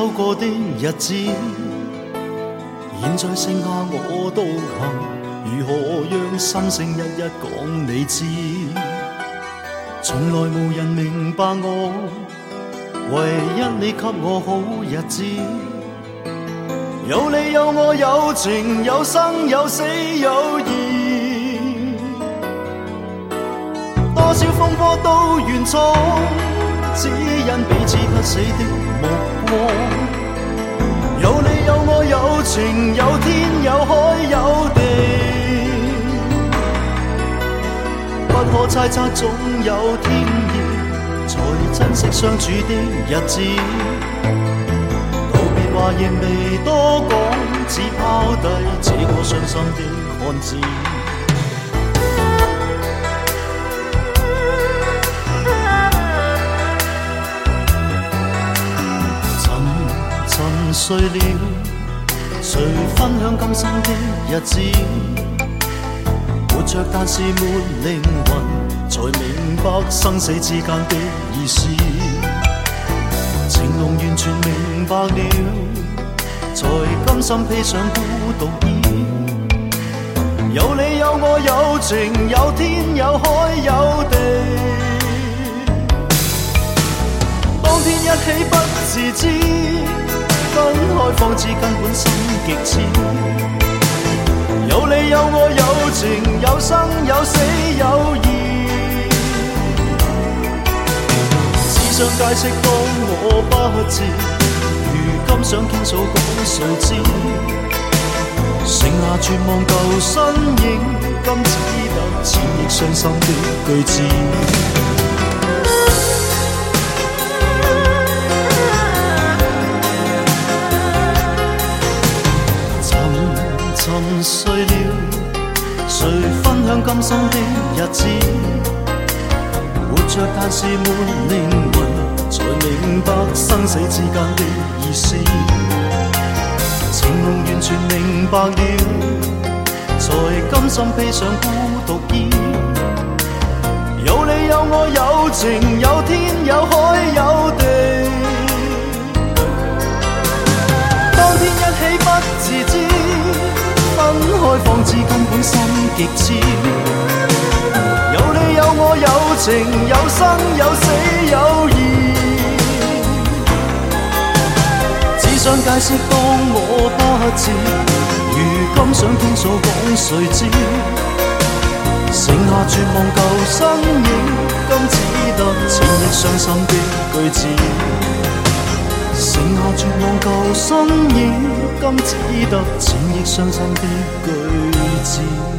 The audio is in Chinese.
走過的日子，現在剩下我獨行，如何讓心聲一一講你知？從來無人明白我，唯一你給我好日子。有你有我有情有生有死有義，多少風波都願闖，只因彼此不死的目光。有你有我有情有天有海有地，不可猜測總有天意，才珍惜相處的日子。道別話亦未多講，只拋低這個傷心的漢子。沉睡了，誰分享今生的日子？活着但是沒靈魂，才明白生死之間的意思。情濃完全明白了，才甘心披上孤獨衣。有你有我有情有天有海有地，當天一起不自知，分開方知根本心極痴。有你有我有情有生有死有義，只想解釋當我不知，如今想傾訴講誰知？剩下絕望舊身影，今只得千億傷心的句子。沉睡了，誰分享今生的日子？活着但是沒靈魂，才明白生死之間的意思。情濃完全明白了，才甘心披上孤獨衣。有你有我有情有天有海有地，當天一起不自知，分開方知根本心極痴。有你有我有情有生有死有義，只想解釋當我不知，如今想傾訴講誰知？剩下絕望舊身影，今只得千億傷心的句子。剩下絕望舊身影，今只得千億傷心的句子。